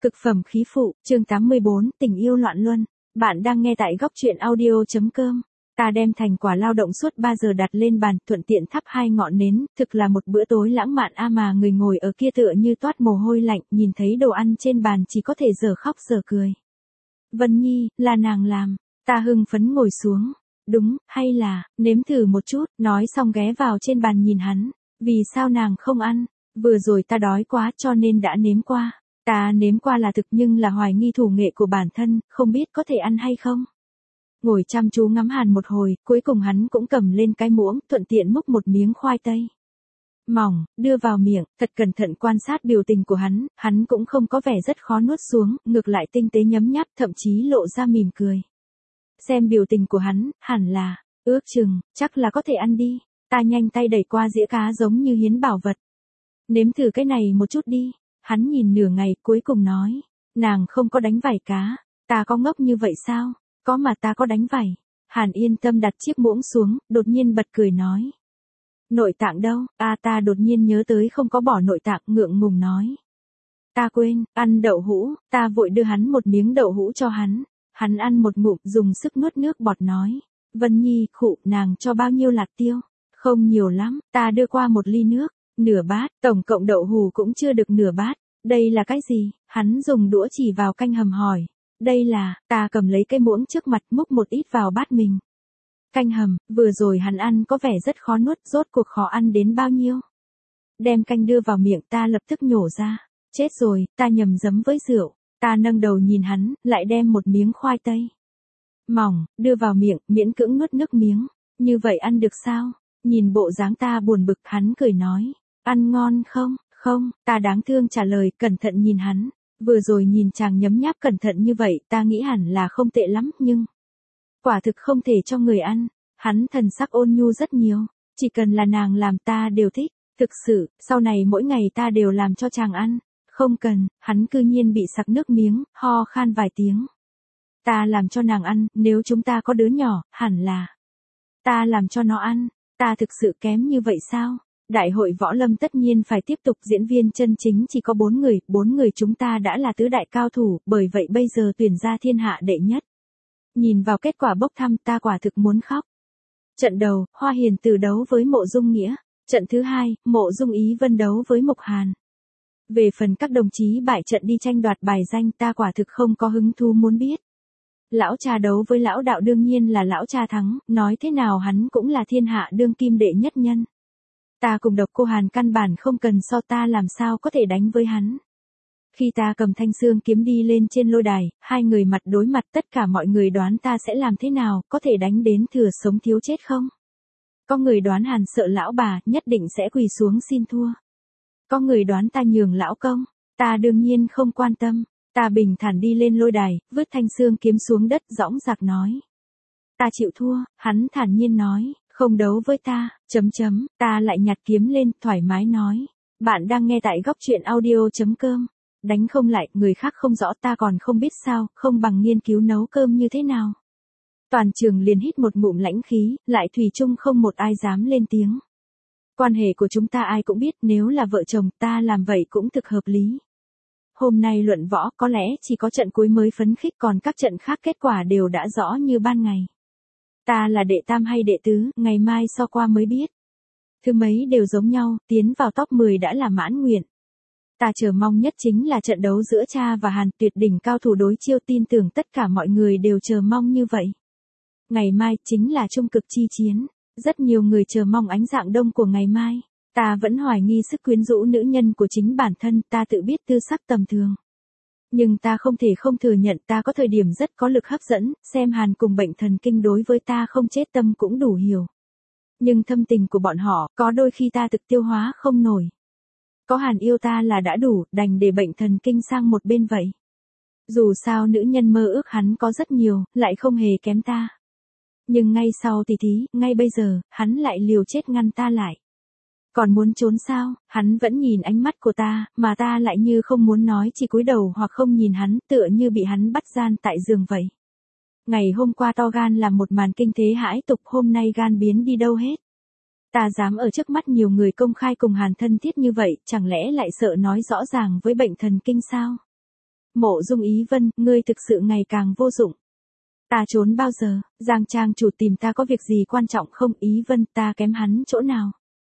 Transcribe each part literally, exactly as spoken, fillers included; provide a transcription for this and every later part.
Cực phẩm khí phụ, chương tám mươi bốn, tình yêu loạn luân. Bạn đang nghe tại góc truyện audio.com. Ta đem thành quả lao động suốt ba giờ đặt lên bàn, thuận tiện thắp hai ngọn nến, thực là một bữa tối lãng mạn a mà người ngồi ở kia tựa như toát mồ hôi lạnh, nhìn thấy đồ ăn trên bàn chỉ có thể dở khóc dở cười. Vân Nhi, là nàng làm. Ta hưng phấn ngồi xuống. Đúng, hay là, nếm thử một chút, nói xong ghé vào trên bàn nhìn hắn. Vì sao nàng không ăn? Vừa rồi ta đói quá cho nên đã nếm qua. Ta nếm qua là thực nhưng là hoài nghi thủ nghệ của bản thân, không biết có thể ăn hay không. Ngồi chăm chú ngắm Hàn một hồi, cuối cùng hắn cũng cầm lên cái muỗng, thuận tiện múc một miếng khoai tây mỏng, đưa vào miệng, thật cẩn thận quan sát biểu tình của hắn, hắn cũng không có vẻ rất khó nuốt xuống, ngược lại tinh tế nhấm nháp, thậm chí lộ ra mỉm cười. Xem biểu tình của hắn, hẳn là, ước chừng, chắc là có thể ăn đi. Ta nhanh tay đẩy qua dĩa cá giống như hiến bảo vật. Nếm thử cái này một chút đi. Hắn nhìn nửa ngày cuối cùng nói, nàng không có đánh vảy cá, ta có ngốc như vậy sao, có mà ta có đánh vảy. Hàn yên tâm đặt chiếc muỗng xuống, đột nhiên bật cười nói. Nội tạng đâu, a ta đột nhiên nhớ tới không có bỏ nội tạng, ngượng ngùng nói. Ta quên, ăn đậu hũ, ta vội đưa hắn một miếng đậu hũ cho hắn, hắn ăn một ngụm dùng sức nuốt nước bọt nói. Vân Nhi, khụ, nàng cho bao nhiêu lạt tiêu, không nhiều lắm, ta đưa qua một ly nước. Nửa bát, tổng cộng đậu hù cũng chưa được nửa bát. Đây là cái gì? Hắn dùng đũa chỉ vào canh hầm hỏi. Đây là, ta cầm lấy cái muỗng trước mặt múc một ít vào bát mình. Canh hầm, vừa rồi hắn ăn có vẻ rất khó nuốt, rốt cuộc khó ăn đến bao nhiêu. Đem canh đưa vào miệng ta lập tức nhổ ra. Chết rồi, ta nhầm giấm với rượu. Ta nâng đầu nhìn hắn, lại đem một miếng khoai tây mỏng, đưa vào miệng, miễn cưỡng nuốt nước miếng. Như vậy ăn được sao? Nhìn bộ dáng ta buồn bực, hắn cười nói. Ăn ngon không? Không, ta đáng thương trả lời, cẩn thận nhìn hắn. Vừa rồi nhìn chàng nhấm nháp cẩn thận như vậy, ta nghĩ hẳn là không tệ lắm, nhưng quả thực không thể cho người ăn. Hắn thần sắc ôn nhu rất nhiều, chỉ cần là nàng làm ta đều thích. Thực sự, sau này mỗi ngày ta đều làm cho chàng ăn. Không cần, hắn cư nhiên bị sặc nước miếng, ho khan vài tiếng. Ta làm cho nàng ăn, nếu chúng ta có đứa nhỏ, hẳn là ta làm cho nó ăn. Ta thực sự kém như vậy sao? Đại hội võ lâm tất nhiên phải tiếp tục, diễn viên chân chính chỉ có bốn người, bốn người chúng ta đã là tứ đại cao thủ, bởi vậy bây giờ tuyển ra thiên hạ đệ nhất. Nhìn vào kết quả bốc thăm ta quả thực muốn khóc. Trận đầu, Hoa Hiền Từ đấu với Mộ Dung Nghĩa. Trận thứ hai, Mộ Dung Ý Vân đấu với Mục Hàn. Về phần các đồng chí bại trận đi tranh đoạt bài danh ta quả thực không có hứng thú muốn biết. Lão cha đấu với lão đạo đương nhiên là lão cha thắng, nói thế nào hắn cũng là thiên hạ đương kim đệ nhất nhân. Ta cùng Độc Cô Hàn căn bản không cần so, ta làm sao có thể đánh với hắn. Khi ta cầm thanh xương kiếm đi lên trên lôi đài, hai người mặt đối mặt, tất cả mọi người đoán ta sẽ làm thế nào, có thể đánh đến thừa sống thiếu chết không? Có người đoán Hàn sợ lão bà, nhất định sẽ quỳ xuống xin thua. Có người đoán ta nhường lão công, ta đương nhiên không quan tâm. Ta bình thản đi lên lôi đài, vứt thanh xương kiếm xuống đất, dõng dạc nói. Ta chịu thua, hắn thản nhiên nói, không đấu với ta, chấm chấm, ta lại nhặt kiếm lên, thoải mái nói. Bạn đang nghe tại góc truyện audio.com. Đánh không lại, người khác không rõ ta còn không biết sao, không bằng nghiên cứu nấu cơm như thế nào. Toàn trường liền hít một ngụm lãnh khí, lại thủy chung không một ai dám lên tiếng. Quan hệ của chúng ta ai cũng biết, nếu là vợ chồng ta làm vậy cũng thực hợp lý. Hôm nay luận võ có lẽ chỉ có trận cuối mới phấn khích, còn các trận khác kết quả đều đã rõ như ban ngày. Ta là đệ tam hay đệ tứ, ngày mai so qua mới biết. Thứ mấy đều giống nhau, tiến vào top mười đã là mãn nguyện. Ta chờ mong nhất chính là trận đấu giữa cha và Hàn, tuyệt đỉnh cao thủ đối chiêu, tin tưởng tất cả mọi người đều chờ mong như vậy. Ngày mai chính là trung cực chi chiến, rất nhiều người chờ mong ánh dạng đông của ngày mai. Ta vẫn hoài nghi sức quyến rũ nữ nhân của chính bản thân, ta tự biết tư sắc tầm thường. Nhưng ta không thể không thừa nhận ta có thời điểm rất có lực hấp dẫn, xem Hàn cùng bệnh thần kinh đối với ta không chết tâm cũng đủ hiểu. Nhưng thâm tình của bọn họ, có đôi khi ta thực tiêu hóa không nổi. Có Hàn yêu ta là đã đủ, đành để bệnh thần kinh sang một bên vậy. Dù sao nữ nhân mơ ước hắn có rất nhiều, lại không hề kém ta. Nhưng ngay sau tỷ thí, ngay bây giờ, hắn lại liều chết ngăn ta lại. Còn muốn trốn sao? Hắn vẫn nhìn ánh mắt của ta, mà ta lại như không muốn nói, chỉ cúi đầu hoặc không nhìn hắn, tựa như bị hắn bắt gian tại giường vậy. Ngày hôm qua to gan làm một màn kinh thế hãi tục, hôm nay gan biến đi đâu hết. Ta dám ở trước mắt nhiều người công khai cùng Hàn thân thiết như vậy, chẳng lẽ lại sợ nói rõ ràng với bệnh thần kinh sao? Mộ Dung Ý Vân, ngươi thực sự ngày càng vô dụng. Ta trốn bao giờ, Giang trang chủ tìm ta có việc gì quan trọng không? Ý Vân, ta kém hắn chỗ nào?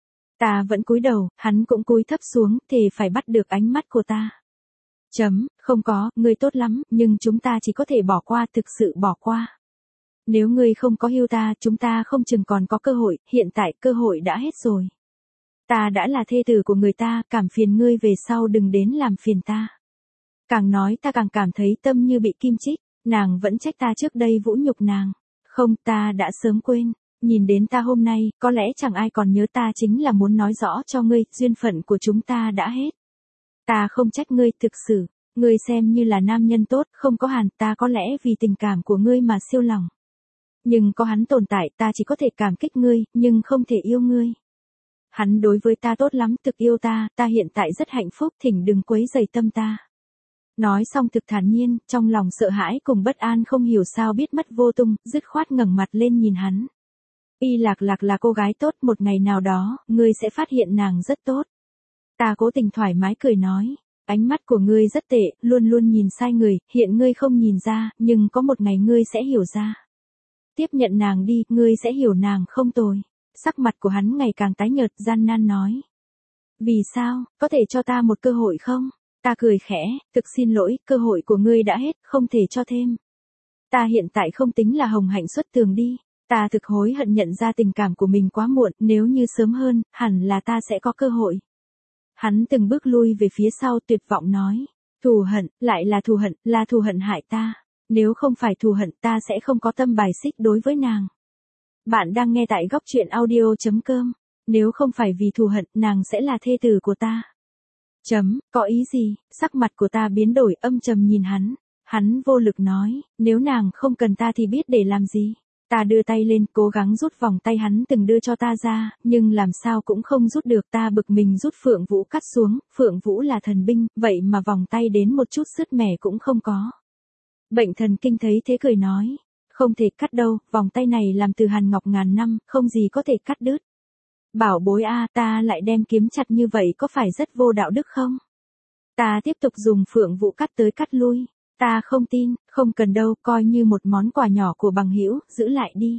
Ta vẫn cúi đầu, hắn cũng cúi thấp xuống, thề phải bắt được ánh mắt của ta. Chấm, không có, ngươi tốt lắm, nhưng chúng ta chỉ có thể bỏ qua, thực sự bỏ qua. Nếu ngươi không có hưu ta, chúng ta không chừng còn có cơ hội, hiện tại cơ hội đã hết rồi. Ta đã là thê tử của người ta, cảm phiền ngươi về sau đừng đến làm phiền ta. Càng nói ta càng cảm thấy tâm như bị kim chích, nàng vẫn trách ta trước đây vũ nhục nàng. Không, ta đã sớm quên, nhìn đến ta hôm nay, có lẽ chẳng ai còn nhớ ta, chính là muốn nói rõ cho ngươi, duyên phận của chúng ta đã hết. Ta không trách ngươi, thực sự, ngươi xem như là nam nhân tốt, không có Hàn, ta có lẽ vì tình cảm của ngươi mà siêu lòng. Nhưng có hắn tồn tại, ta chỉ có thể cảm kích ngươi, nhưng không thể yêu ngươi. Hắn đối với ta tốt lắm, thực yêu ta, ta hiện tại rất hạnh phúc, thỉnh đừng quấy rầy tâm ta. Nói xong thực thản nhiên, trong lòng sợ hãi cùng bất an không hiểu sao biết mất vô tung, dứt khoát ngẩng mặt lên nhìn hắn. Y Lạc Lạc là cô gái tốt, một ngày nào đó, ngươi sẽ phát hiện nàng rất tốt. Ta cố tình thoải mái cười nói, ánh mắt của ngươi rất tệ, luôn luôn nhìn sai người, hiện ngươi không nhìn ra, nhưng có một ngày ngươi sẽ hiểu ra. Tiếp nhận nàng đi, ngươi sẽ hiểu nàng không tồi. Sắc mặt của hắn ngày càng tái nhợt, gian nan nói. Vì sao, có thể cho ta một cơ hội không? Ta cười khẽ, thực xin lỗi, cơ hội của ngươi đã hết, không thể cho thêm. Ta hiện tại không tính là hồng hạnh xuất tường đi. Ta thực hối hận nhận ra tình cảm của mình quá muộn, nếu như sớm hơn, hẳn là ta sẽ có cơ hội. Hắn từng bước lui về phía sau tuyệt vọng nói. Thù hận, lại là thù hận, là thù hận hại ta. Nếu không phải thù hận ta sẽ không có tâm bài xích đối với nàng. Bạn đang nghe tại góc truyện audio.com. Nếu không phải vì thù hận, nàng sẽ là thê tử của ta. Chấm, có ý gì? Sắc mặt của ta biến đổi, âm trầm nhìn hắn. Hắn vô lực nói, nếu nàng không cần ta thì biết để làm gì. Ta đưa tay lên, cố gắng rút vòng tay hắn từng đưa cho ta ra, nhưng làm sao cũng không rút được. Ta bực mình rút Phượng Vũ cắt xuống, Phượng Vũ là thần binh, vậy mà vòng tay đến một chút sứt mẻ cũng không có. Bệnh thần kinh thấy thế cười nói, không thể cắt đâu, vòng tay này làm từ hàn ngọc ngàn năm, không gì có thể cắt đứt. Bảo bối a, ta lại đem kiếm chặt như vậy có phải rất vô đạo đức không? Ta tiếp tục dùng Phượng Vũ cắt tới cắt lui. Ta không tin, không cần đâu, coi như một món quà nhỏ của bằng hữu, giữ lại đi.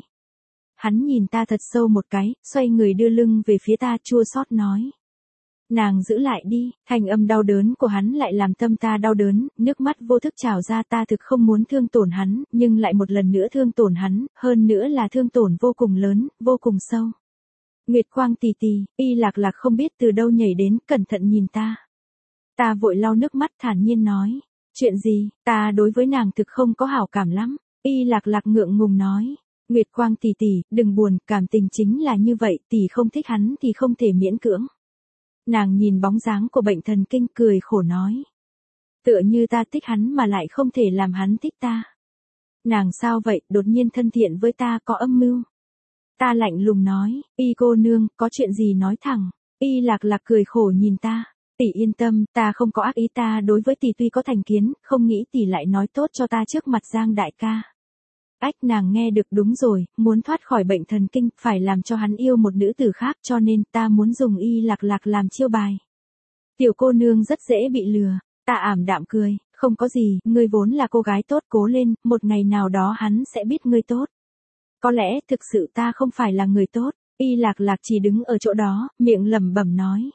Hắn nhìn ta thật sâu một cái, xoay người đưa lưng về phía ta, chua xót nói. Nàng giữ lại đi, thanh âm đau đớn của hắn lại làm tâm ta đau đớn, nước mắt vô thức trào ra. Ta thực không muốn thương tổn hắn, nhưng lại một lần nữa thương tổn hắn, hơn nữa là thương tổn vô cùng lớn, vô cùng sâu. Nguyệt Quang tì tì, Y Lạc Lạc không biết từ đâu nhảy đến, cẩn thận nhìn ta. Ta vội lau nước mắt thản nhiên nói. Chuyện gì, ta đối với nàng thực không có hảo cảm lắm. Y Lạc Lạc ngượng ngùng nói. Nguyệt Quang tỷ tỷ, đừng buồn, cảm tình chính là như vậy, tỷ không thích hắn thì không thể miễn cưỡng. Nàng nhìn bóng dáng của bệnh thần kinh cười khổ nói. Tựa như ta thích hắn mà lại không thể làm hắn thích ta. Nàng sao vậy, đột nhiên thân thiện với ta, có âm mưu. Ta lạnh lùng nói, Y cô nương, có chuyện gì nói thẳng. Y Lạc Lạc cười khổ nhìn ta. Tỷ yên tâm, ta không có ác ý, ta đối với tỷ tuy có thành kiến, không nghĩ tỷ lại nói tốt cho ta trước mặt Giang đại ca. Ách, nàng nghe được đúng rồi, muốn thoát khỏi bệnh thần kinh, phải làm cho hắn yêu một nữ tử khác, cho nên ta muốn dùng Y Lạc Lạc làm chiêu bài. Tiểu cô nương rất dễ bị lừa, ta ảm đạm cười, không có gì, ngươi vốn là cô gái tốt, cố lên, một ngày nào đó hắn sẽ biết ngươi tốt. Có lẽ thực sự ta không phải là người tốt. Y Lạc Lạc chỉ đứng ở chỗ đó, miệng lẩm bẩm nói.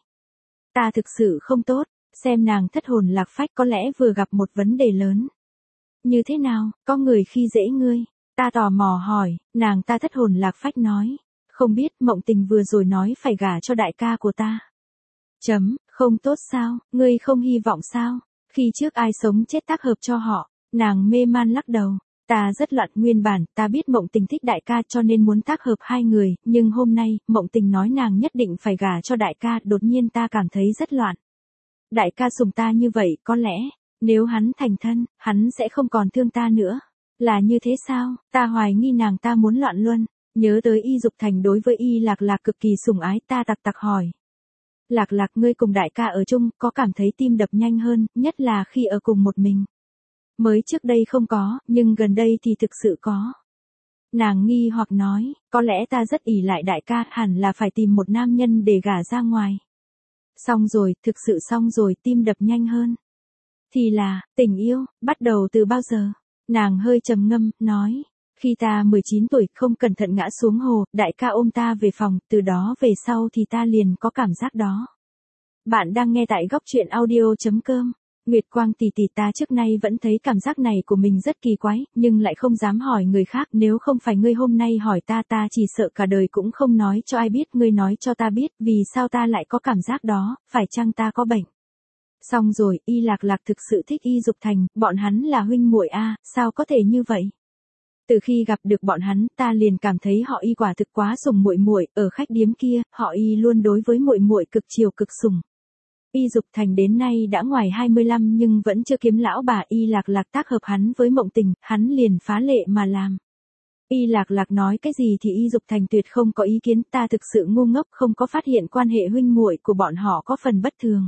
Ta thực sự không tốt, xem nàng thất hồn lạc phách, có lẽ vừa gặp một vấn đề lớn. Như thế nào, có người khi dễ ngươi? Ta tò mò hỏi, nàng ta thất hồn lạc phách nói. Không biết, Mộng Tình vừa rồi nói phải gả cho đại ca của ta. Chấm, không tốt sao, ngươi không hy vọng sao? Khi trước ai sống chết tác hợp cho họ, nàng mê man lắc đầu. Ta rất loạn, nguyên bản, ta biết Mộng Tình thích đại ca cho nên muốn tác hợp hai người, nhưng hôm nay, Mộng Tình nói nàng nhất định phải gả cho đại ca, đột nhiên ta cảm thấy rất loạn. Đại ca sủng ta như vậy, có lẽ, nếu hắn thành thân, hắn sẽ không còn thương ta nữa. Là như thế sao, ta hoài nghi nàng ta muốn loạn luân, nhớ tới Y Dục Thành đối với Y Lạc Lạc cực kỳ sủng ái, ta tặc tặc hỏi. Lạc Lạc, ngươi cùng đại ca ở chung, có cảm thấy tim đập nhanh hơn, nhất là khi ở cùng một mình. Mới trước đây không có, nhưng gần đây thì thực sự có. Nàng nghi hoặc nói, có lẽ ta rất ỷ lại đại ca, hẳn là phải tìm một nam nhân để gả ra ngoài. Xong rồi, thực sự xong rồi, tim đập nhanh hơn. Thì là, tình yêu, bắt đầu từ bao giờ? Nàng hơi trầm ngâm, nói. Khi ta mười chín tuổi, không cẩn thận ngã xuống hồ, đại ca ôm ta về phòng, từ đó về sau thì ta liền có cảm giác đó. Bạn đang nghe tại góc truyện audio.com. Nguyệt Quang tỷ tỷ, ta trước nay vẫn thấy cảm giác này của mình rất kỳ quái, nhưng lại không dám hỏi người khác. Nếu không phải ngươi hôm nay hỏi ta, ta chỉ sợ cả đời cũng không nói cho ai biết. Ngươi nói cho ta biết, vì sao ta lại có cảm giác đó, phải chăng ta có bệnh? Xong rồi, Y Lạc Lạc thực sự thích Y Dục Thành, bọn hắn là huynh muội a, sao có thể như vậy? Từ khi gặp được bọn hắn, ta liền cảm thấy họ Y quả thực quá sủng muội muội, ở khách điếm kia, họ Y luôn đối với muội muội cực chiều cực sủng. Y Dục Thành đến nay đã ngoài hai mươi lăm nhưng vẫn chưa kiếm lão bà. Y Lạc Lạc tác hợp hắn với Mộng Tình, hắn liền phá lệ mà làm. Y Lạc Lạc nói cái gì thì Y Dục Thành tuyệt không có ý kiến, ta thực sự ngu ngốc không có phát hiện quan hệ huynh muội của bọn họ có phần bất thường.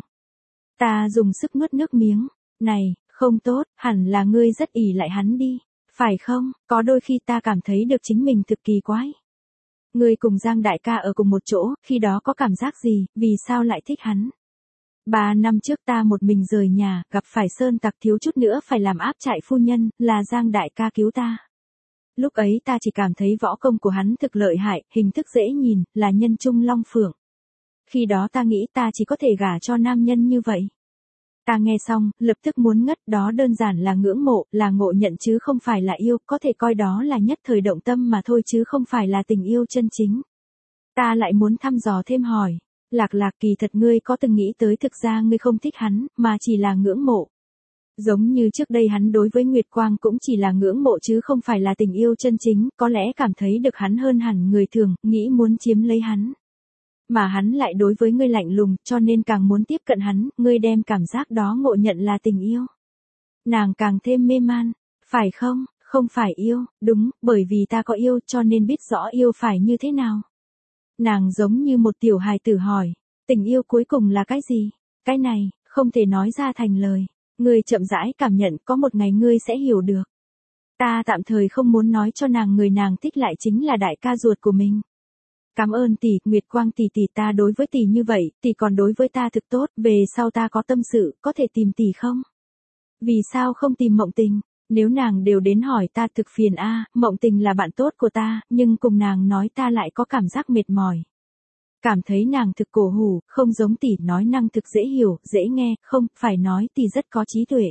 Ta dùng sức nuốt nước miếng, này, không tốt, hẳn là ngươi rất ỷ lại hắn đi, phải không? Có đôi khi ta cảm thấy được chính mình thực kỳ quái. Ngươi cùng Giang đại ca ở cùng một chỗ, khi đó có cảm giác gì, vì sao lại thích hắn? Ba năm trước ta một mình rời nhà, gặp phải sơn tặc thiếu chút nữa phải làm áp trại phu nhân, là Giang đại ca cứu ta. Lúc ấy ta chỉ cảm thấy võ công của hắn thực lợi hại, hình thức dễ nhìn, là nhân trung long phượng. Khi đó ta nghĩ ta chỉ có thể gả cho nam nhân như vậy. Ta nghe xong, lập tức muốn ngất, đó đơn giản là ngưỡng mộ, là ngộ nhận chứ không phải là yêu, có thể coi đó là nhất thời động tâm mà thôi chứ không phải là tình yêu chân chính. Ta lại muốn thăm dò thêm hỏi, Lạc Lạc, kỳ thật ngươi có từng nghĩ tới thực ra ngươi không thích hắn, mà chỉ là ngưỡng mộ. Giống như trước đây hắn đối với Nguyệt Quang cũng chỉ là ngưỡng mộ chứ không phải là tình yêu chân chính, có lẽ cảm thấy được hắn hơn hẳn người thường, nghĩ muốn chiếm lấy hắn. Mà hắn lại đối với ngươi lạnh lùng, cho nên càng muốn tiếp cận hắn, ngươi đem cảm giác đó ngộ nhận là tình yêu. Nàng càng thêm mê man, phải không? Không phải yêu, đúng, bởi vì ta có yêu cho nên biết rõ yêu phải như thế nào. Nàng giống như một tiểu hài tử hỏi, tình yêu cuối cùng là cái gì? Cái này, không thể nói ra thành lời. Ngươi chậm rãi cảm nhận, có một ngày ngươi sẽ hiểu được. Ta tạm thời không muốn nói cho nàng người nàng thích lại chính là đại ca ruột của mình. Cảm ơn tỷ, Nguyệt Quang tỷ tỷ, ta đối với tỷ như vậy, tỷ còn đối với ta thực tốt, về sau ta có tâm sự, có thể tìm tỷ không? Vì sao không tìm Mộng Tình? Nếu nàng đều đến hỏi ta thực phiền a, Mộng Tình là bạn tốt của ta, nhưng cùng nàng nói ta lại có cảm giác mệt mỏi. Cảm thấy nàng thực cổ hủ, không giống tỷ, nói năng thực dễ hiểu, dễ nghe, không, phải nói tỷ rất có trí tuệ.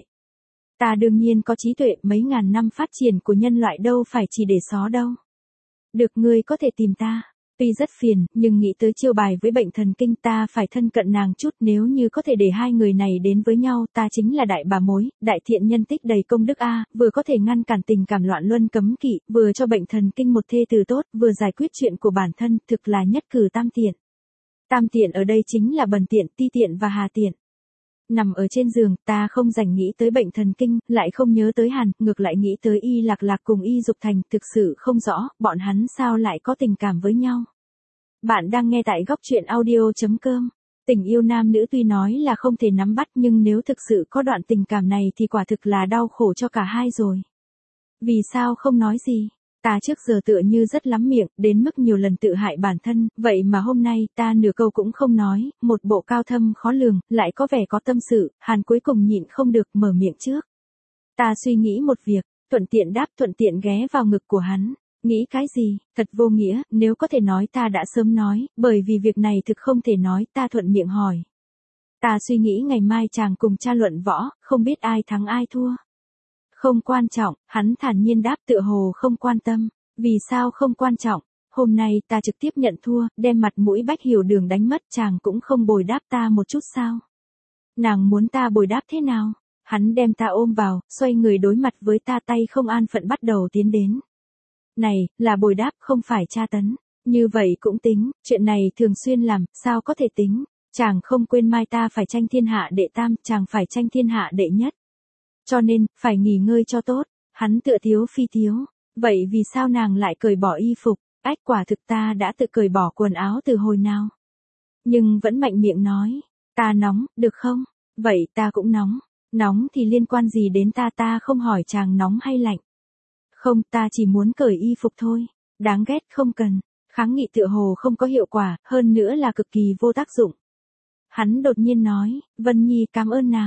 Ta đương nhiên có trí tuệ, mấy ngàn năm phát triển của nhân loại đâu phải chỉ để xó đâu. Được, ngươi có thể tìm ta. Tuy rất phiền, nhưng nghĩ tới chiêu bài với bệnh thần kinh ta phải thân cận nàng chút, nếu như có thể để hai người này đến với nhau, ta chính là đại bà mối, đại thiện nhân tích đầy công đức a, vừa có thể ngăn cản tình cảm loạn luân cấm kỵ, vừa cho bệnh thần kinh một thê từ tốt, vừa giải quyết chuyện của bản thân, thực là nhất cử tam tiện. Tam tiện ở đây chính là bần tiện, ti tiện và hà tiện. Nằm ở trên giường, ta không dành nghĩ tới bệnh thần kinh, lại không nhớ tới Hàn, ngược lại nghĩ tới Y Lạc Lạc cùng Y Dục Thành, thực sự không rõ, bọn hắn sao lại có tình cảm với nhau. Bạn đang nghe tại góc truyện audio.com. Tình yêu nam nữ tuy nói là không thể nắm bắt nhưng nếu thực sự có đoạn tình cảm này thì quả thực là đau khổ cho cả hai rồi. Vì sao không nói gì? Ta trước giờ tựa như rất lắm miệng, đến mức nhiều lần tự hại bản thân, vậy mà hôm nay ta nửa câu cũng không nói, một bộ cao thâm khó lường, lại có vẻ có tâm sự, Hàn cuối cùng nhịn không được mở miệng trước. Ta suy nghĩ một việc, thuận tiện đáp thuận tiện ghé vào ngực của hắn. Nghĩ cái gì, thật vô nghĩa, nếu có thể nói ta đã sớm nói, bởi vì việc này thực không thể nói, ta thuận miệng hỏi. Ta suy nghĩ ngày mai chàng cùng cha luận võ, không biết ai thắng ai thua. Không quan trọng, hắn thản nhiên đáp tựa hồ không quan tâm. Vì sao không quan trọng? Hôm nay ta trực tiếp nhận thua, đem mặt mũi Bách Hiểu Đường đánh mất, chàng cũng không bồi đáp ta một chút sao? Nàng muốn ta bồi đáp thế nào? Hắn đem ta ôm vào, xoay người đối mặt với ta, tay không an phận bắt đầu tiến đến. Này, là bồi đáp không phải tra tấn. Như vậy cũng tính, chuyện này thường xuyên làm, sao có thể tính? Chàng không quên mai ta phải tranh thiên hạ đệ tam, chàng phải tranh thiên hạ đệ nhất. Cho nên, phải nghỉ ngơi cho tốt. Hắn tựa thiếu phi thiếu. Vậy vì sao nàng lại cởi bỏ y phục? Ách, quả thực ta đã tự cởi bỏ quần áo từ hồi nào. Nhưng vẫn mạnh miệng nói. Ta nóng, được không? Vậy ta cũng nóng. Nóng thì liên quan gì đến ta, ta không hỏi chàng nóng hay lạnh. Không, ta chỉ muốn cởi y phục thôi. Đáng ghét, không cần. Kháng nghị tựa hồ không có hiệu quả, hơn nữa là cực kỳ vô tác dụng. Hắn đột nhiên nói, Vân Nhi cảm ơn nàng.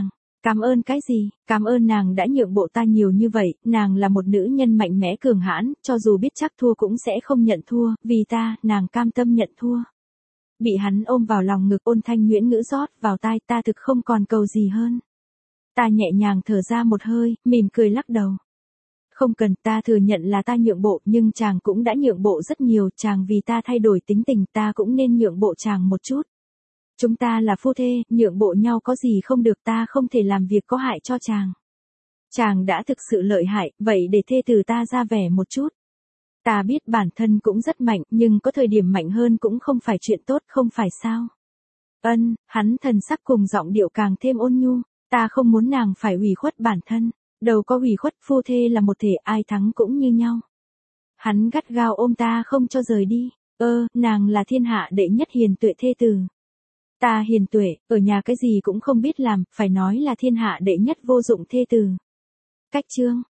Cảm ơn cái gì, cảm ơn nàng đã nhượng bộ ta nhiều như vậy, nàng là một nữ nhân mạnh mẽ cường hãn, cho dù biết chắc thua cũng sẽ không nhận thua, vì ta, nàng cam tâm nhận thua. Bị hắn ôm vào lòng ngực, ôn thanh nhuyễn ngữ rót vào tai, ta thực không còn cầu gì hơn. Ta nhẹ nhàng thở ra một hơi, mỉm cười lắc đầu. Không cần, ta thừa nhận là ta nhượng bộ, nhưng chàng cũng đã nhượng bộ rất nhiều, chàng vì ta thay đổi tính tình, ta cũng nên nhượng bộ chàng một chút. Chúng ta là phu thê, nhượng bộ nhau có gì không được, ta không thể làm việc có hại cho chàng. Chàng đã thực sự lợi hại, vậy để thê tử ta ra vẻ một chút. Ta biết bản thân cũng rất mạnh, nhưng có thời điểm mạnh hơn cũng không phải chuyện tốt, không phải sao? Ân, hắn thần sắc cùng giọng điệu càng thêm ôn nhu, ta không muốn nàng phải ủy khuất bản thân, đâu có ủy khuất, phu thê là một thể, ai thắng cũng như nhau. Hắn gắt gao ôm ta không cho rời đi, ơ, nàng là thiên hạ đệ nhất hiền tuệ thê tử. Ta hiền tuệ, ở nhà cái gì cũng không biết làm, phải nói là thiên hạ đệ nhất vô dụng thê tử. Cách chương